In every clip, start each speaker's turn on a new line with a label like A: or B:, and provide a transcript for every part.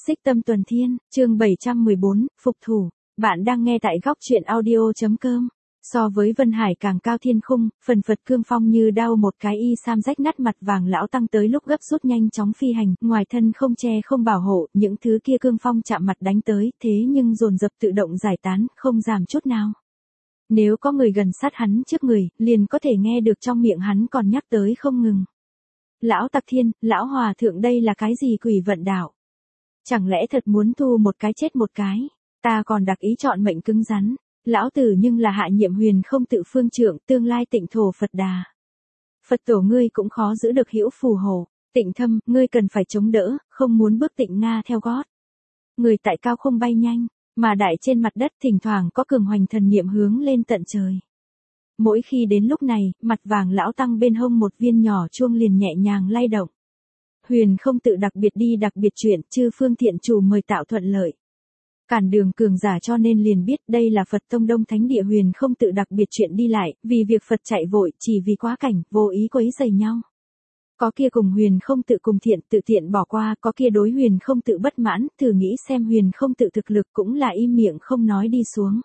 A: Xích Tâm Tuần Thiên, chương 714, Phục Thủ. Bạn đang nghe tại góc truyện audio.com. So với Vân Hải càng cao thiên khung, phần phật cương phong như đao một cái y sam rách nát mặt vàng lão tăng tới lúc gấp rút nhanh chóng phi hành, ngoài thân không che không bảo hộ, những thứ kia cương phong chạm mặt đánh tới, thế nhưng dồn dập tự động giải tán, không giảm chút nào. Nếu có người gần sát hắn trước người, liền có thể nghe được trong miệng hắn còn nhắc tới không ngừng. Lão Tặc Thiên, lão hòa thượng đây là cái gì quỷ vận đạo? Chẳng lẽ thật muốn thu một cái chết một cái? Ta còn đặc ý chọn mệnh cứng rắn. Lão tử nhưng là hạ nhiệm huyền không tự phương trượng, tương lai tịnh thổ Phật Đà. Phật tổ ngươi cũng khó giữ được hữu phù hộ. Tịnh Thâm, ngươi cần phải chống đỡ, không muốn bước Tịnh Nga theo gót. Người tại cao không bay nhanh, mà đại trên mặt đất thỉnh thoảng có cường hoành thần niệm hướng lên tận trời. Mỗi khi đến lúc này, mặt vàng lão tăng bên hông một viên nhỏ chuông liền nhẹ nhàng lay động. Huyền không tự đặc biệt đi đặc biệt chuyện, chư phương thiện chủ mời tạo thuận lợi. Cản đường cường giả cho nên liền biết đây là Phật Tông Đông Thánh Địa huyền không tự đặc biệt chuyện đi lại, vì việc Phật chạy vội, chỉ vì quá cảnh, vô ý quấy rầy nhau. Có kia cùng huyền không tự cùng thiện tự tiện bỏ qua, có kia đối huyền không tự bất mãn, thử nghĩ xem huyền không tự thực lực cũng là im miệng không nói đi xuống.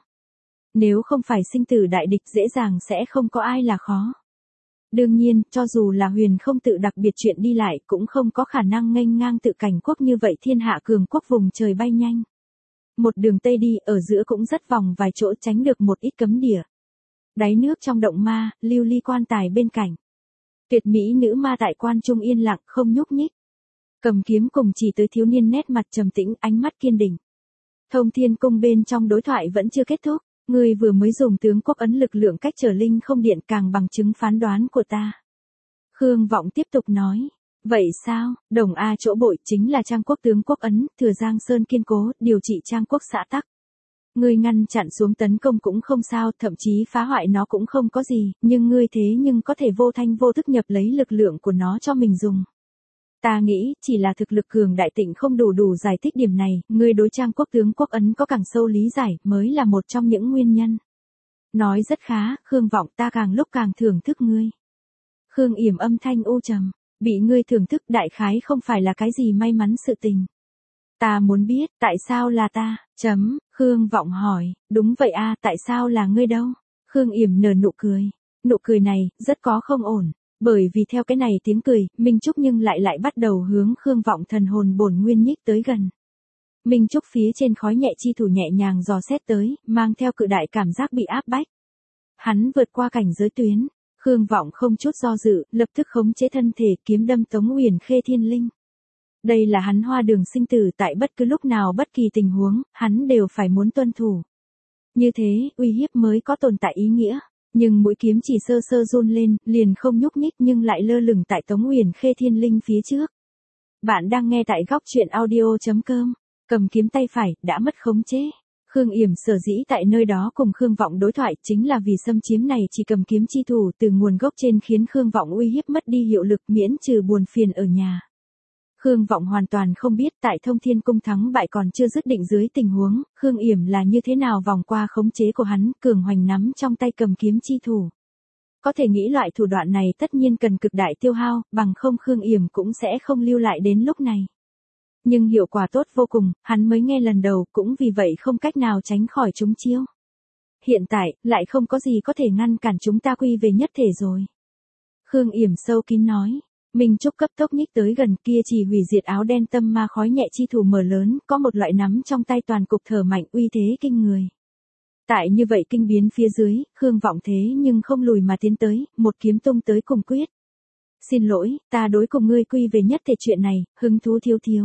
A: Nếu không phải sinh tử đại địch dễ dàng sẽ không có ai là khó. Đương nhiên, cho dù là huyền không tự đặc biệt chuyện đi lại cũng không có khả năng nghênh ngang tự cảnh quốc như vậy thiên hạ cường quốc vùng trời bay nhanh. Một đường tây đi ở giữa cũng rất vòng vài chỗ tránh được một ít cấm địa. Đáy nước trong động ma, lưu ly quan tài bên cạnh. Tuyệt mỹ nữ ma tại quan trung yên lặng không nhúc nhích. Cầm kiếm cùng chỉ tới thiếu niên nét mặt trầm tĩnh ánh mắt kiên định. Thông Thiên Cung bên trong đối thoại vẫn chưa kết thúc. Ngươi vừa mới dùng tướng quốc ấn lực lượng cách trở linh không điện càng bằng chứng phán đoán của ta. Khương Vọng tiếp tục nói. Vậy sao, Đồng A chỗ bội chính là Trang Quốc tướng quốc ấn, Thừa Giang Sơn kiên cố, điều trị Trang Quốc xã tắc. Ngươi ngăn chặn xuống tấn công cũng không sao, thậm chí phá hoại nó cũng không có gì, nhưng ngươi thế nhưng có thể vô thanh vô thức nhập lấy lực lượng của nó cho mình dùng. Ta nghĩ, chỉ là thực lực cường đại tịnh không đủ giải thích điểm này, ngươi đối Trang Quốc tướng quốc ấn có càng sâu lý giải, mới là một trong những nguyên nhân. Nói rất khá, Khương Vọng ta càng lúc càng thưởng thức ngươi. Khương Yểm âm thanh u trầm, bị ngươi thưởng thức đại khái không phải là cái gì may mắn sự tình. Ta muốn biết, tại sao là ta, Khương Vọng hỏi, đúng vậy a, tại sao là ngươi đâu? Khương Yểm nở nụ cười này, rất có không ổn. Bởi vì theo cái này tiếng cười, Minh Trúc nhưng lại bắt đầu hướng Khương Vọng thần hồn bổn nguyên nhích tới gần. Minh Trúc phía trên khói nhẹ chi thủ nhẹ nhàng dò xét tới, mang theo cự đại cảm giác bị áp bách. Hắn vượt qua cảnh giới tuyến, Khương Vọng không chút do dự, lập tức khống chế thân thể kiếm đâm Tống Uyển Khê thiên linh. Đây là hắn hoa đường sinh tử tại bất cứ lúc nào bất kỳ tình huống, hắn đều phải muốn tuân thủ. Như thế, uy hiếp mới có tồn tại ý nghĩa. Nhưng mũi kiếm chỉ sơ sơ run lên, liền không nhúc nhích nhưng lại lơ lửng tại Tống Uyển Khê thiên linh phía trước. Bạn đang nghe tại góc truyện audio.com. Cầm kiếm tay phải, đã mất khống chế. Khương Yểm sở dĩ tại nơi đó cùng Khương Vọng đối thoại chính là vì xâm chiếm này chỉ cầm kiếm chi thủ từ nguồn gốc trên khiến Khương Vọng uy hiếp mất đi hiệu lực miễn trừ buồn phiền ở nhà. Khương Vọng hoàn toàn không biết tại Thông Thiên Cung thắng bại còn chưa dứt định dưới tình huống, Khương Yểm là như thế nào vòng qua khống chế của hắn, cường hoành nắm trong tay cầm kiếm chi thủ. Có thể nghĩ loại thủ đoạn này tất nhiên cần cực đại tiêu hao, bằng không Khương Yểm cũng sẽ không lưu lại đến lúc này. Nhưng hiệu quả tốt vô cùng, hắn mới nghe lần đầu cũng vì vậy không cách nào tránh khỏi chúng chiêu. Hiện tại, lại không có gì có thể ngăn cản chúng ta quy về nhất thể rồi. Khương Yểm sâu kín nói. Minh Trúc cấp tốc nhích tới gần kia chỉ hủy diệt áo đen tâm ma khói nhẹ chi thủ mở lớn, có một loại nắm trong tay toàn cục thở mạnh uy thế kinh người. Tại như vậy kinh biến phía dưới, Khương Vọng thế nhưng không lùi mà tiến tới, một kiếm tung tới cùng quyết. Xin lỗi, ta đối cùng ngươi quy về nhất thể chuyện này, hứng thú thiếu.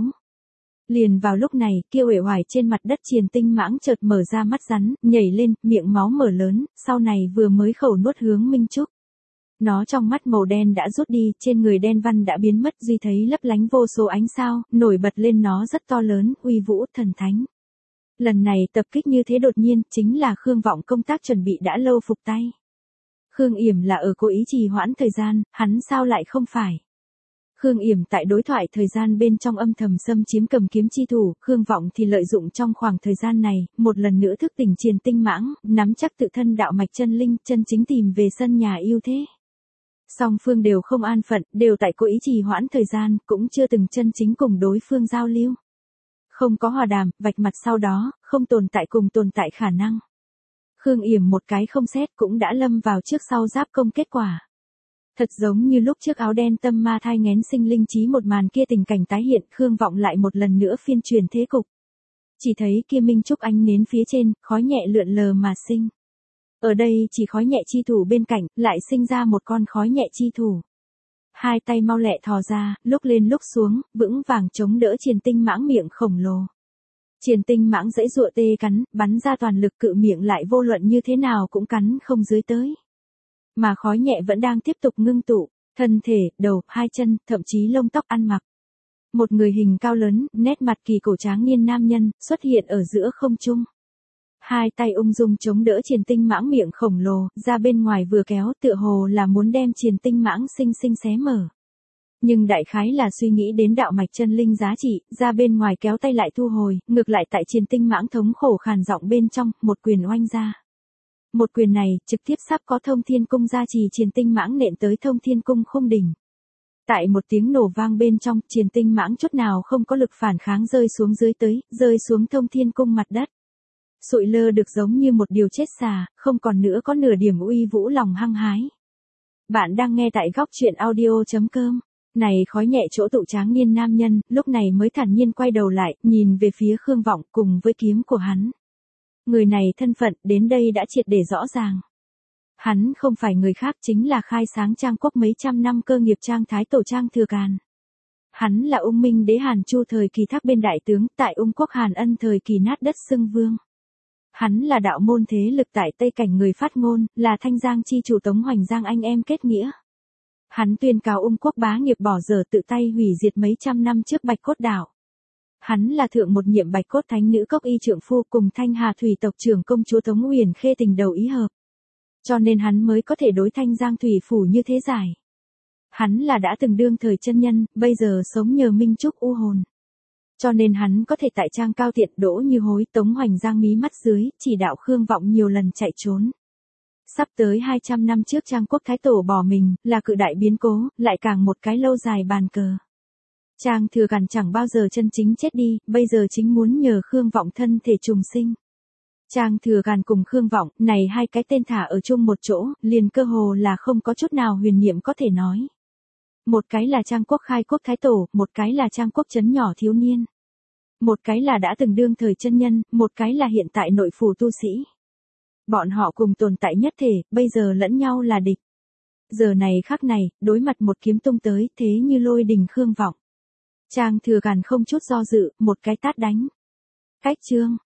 A: Liền vào lúc này, kia uể oải trên mặt đất Triền Tinh Mãng chợt mở ra mắt rắn, nhảy lên, miệng máu mở lớn, sau này vừa mới khẩu nuốt hướng Minh Trúc. Nó trong mắt màu đen đã rút đi, trên người đen văn đã biến mất, duy thấy lấp lánh vô số ánh sao, nổi bật lên nó rất to lớn, uy vũ thần thánh. Lần này tập kích như thế đột nhiên, chính là Khương Vọng công tác chuẩn bị đã lâu phục tay. Khương Yểm là ở cố ý trì hoãn thời gian, hắn sao lại không phải. Khương Yểm tại đối thoại thời gian bên trong âm thầm xâm chiếm cầm kiếm chi thủ, Khương Vọng thì lợi dụng trong khoảng thời gian này, một lần nữa thức tỉnh Triền Tinh Mãng, nắm chắc tự thân đạo mạch chân linh, chân chính tìm về sân nhà yêu thế. Song phương đều không an phận, đều tại cố ý trì hoãn thời gian, cũng chưa từng chân chính cùng đối phương giao lưu. Không có hòa đàm, vạch mặt sau đó, không tồn tại cùng tồn tại khả năng. Khương Yểm một cái không xét cũng đã lâm vào trước sau giáp công kết quả. Thật giống như lúc trước áo đen tâm ma thai nghén sinh linh trí một màn kia tình cảnh tái hiện, Khương Vọng lại một lần nữa phiên truyền thế cục. Chỉ thấy kia minh trúc ánh nến phía trên, khói nhẹ lượn lờ mà sinh. Ở đây chỉ khói nhẹ chi thủ bên cạnh, lại sinh ra một con khói nhẹ chi thủ. Hai tay mau lẹ thò ra, lúc lên lúc xuống, vững vàng chống đỡ Triền Tinh Mãng miệng khổng lồ. Triền Tinh Mãng giãy giụa tê cắn, bắn ra toàn lực cự miệng lại vô luận như thế nào cũng cắn không dưới tới. Mà khói nhẹ vẫn đang tiếp tục ngưng tụ, thân thể, đầu, hai chân, thậm chí lông tóc ăn mặc. Một người hình cao lớn, nét mặt kỳ cổ tráng niên nam nhân, xuất hiện ở giữa không trung. Hai tay ung dung chống đỡ Triền Tinh Mãng miệng khổng lồ, ra bên ngoài vừa kéo tựa hồ là muốn đem Triền Tinh Mãng xinh xinh xé mở. Nhưng đại khái là suy nghĩ đến đạo mạch chân linh giá trị, ra bên ngoài kéo tay lại thu hồi, ngược lại tại Triền Tinh Mãng thống khổ khàn giọng bên trong, một quyền oanh ra. Một quyền này, trực tiếp sắp có Thông Thiên Cung gia trì Triền Tinh Mãng nện tới Thông Thiên Cung không đỉnh. Tại một tiếng nổ vang bên trong, Triền Tinh Mãng chút nào không có lực phản kháng rơi xuống dưới tới, rơi xuống Thông Thiên Cung mặt đất. Sụi lơ được giống như một điều chết xà, không còn nữa có nửa điểm uy vũ lòng hăng hái. Bạn đang nghe tại góc truyện audio.com. Này khói nhẹ chỗ tụ tráng niên nam nhân, lúc này mới thản nhiên quay đầu lại, nhìn về phía Khương Vọng cùng với kiếm của hắn. Người này thân phận đến đây đã triệt để rõ ràng. Hắn không phải người khác chính là khai sáng Trang Quốc mấy trăm năm cơ nghiệp Trang Thái Tổ Trang Thừa Càn. Hắn là Ung Minh Đế Hàn Chu thời kỳ Thác Bên đại tướng, tại Ung Quốc Hàn Ân thời kỳ nát đất xưng vương. Hắn là đạo môn thế lực tại Tây Cảnh người phát ngôn, là Thanh Giang chi chủ Tống Hoành Giang anh em kết nghĩa. Hắn tuyên cáo Ung Quốc bá nghiệp bỏ dở tự tay hủy diệt mấy trăm năm trước Bạch Cốt đảo. Hắn là thượng một nhiệm Bạch Cốt thánh nữ cốc y trượng phu cùng Thanh Hà thủy tộc trưởng công chúa Tống Uyển Khê tình đầu ý hợp. Cho nên hắn mới có thể đối Thanh Giang thủy phủ như thế giải. Hắn là đã từng đương thời chân nhân, bây giờ sống nhờ minh trúc u hồn. Cho nên hắn có thể tại Trang Cao Tiện đỗ như hối Tống Hoành Giang mí mắt dưới, chỉ đạo Khương Vọng nhiều lần chạy trốn. Sắp tới 200 năm trước Trang Quốc Thái Tổ bỏ mình, là cự đại biến cố, lại càng một cái lâu dài bàn cờ. Trang Thừa Càn chẳng bao giờ chân chính chết đi, bây giờ chính muốn nhờ Khương Vọng thân thể trùng sinh. Trang Thừa Càn cùng Khương Vọng, này hai cái tên thả ở chung một chỗ, liền cơ hồ là không có chút nào huyền niệm có thể nói. Một cái là Trang Quốc khai quốc thái tổ, một cái là Trang Quốc trấn nhỏ thiếu niên. Một cái là đã từng đương thời chân nhân, một cái là hiện tại nội phủ tu sĩ. Bọn họ cùng tồn tại nhất thể, bây giờ lẫn nhau là địch. Giờ này khắc này, đối mặt một kiếm tung tới, thế như lôi đình Khương Vọng. Trang Thừa Càn không chút do dự, một cái tát đánh. Cách chương.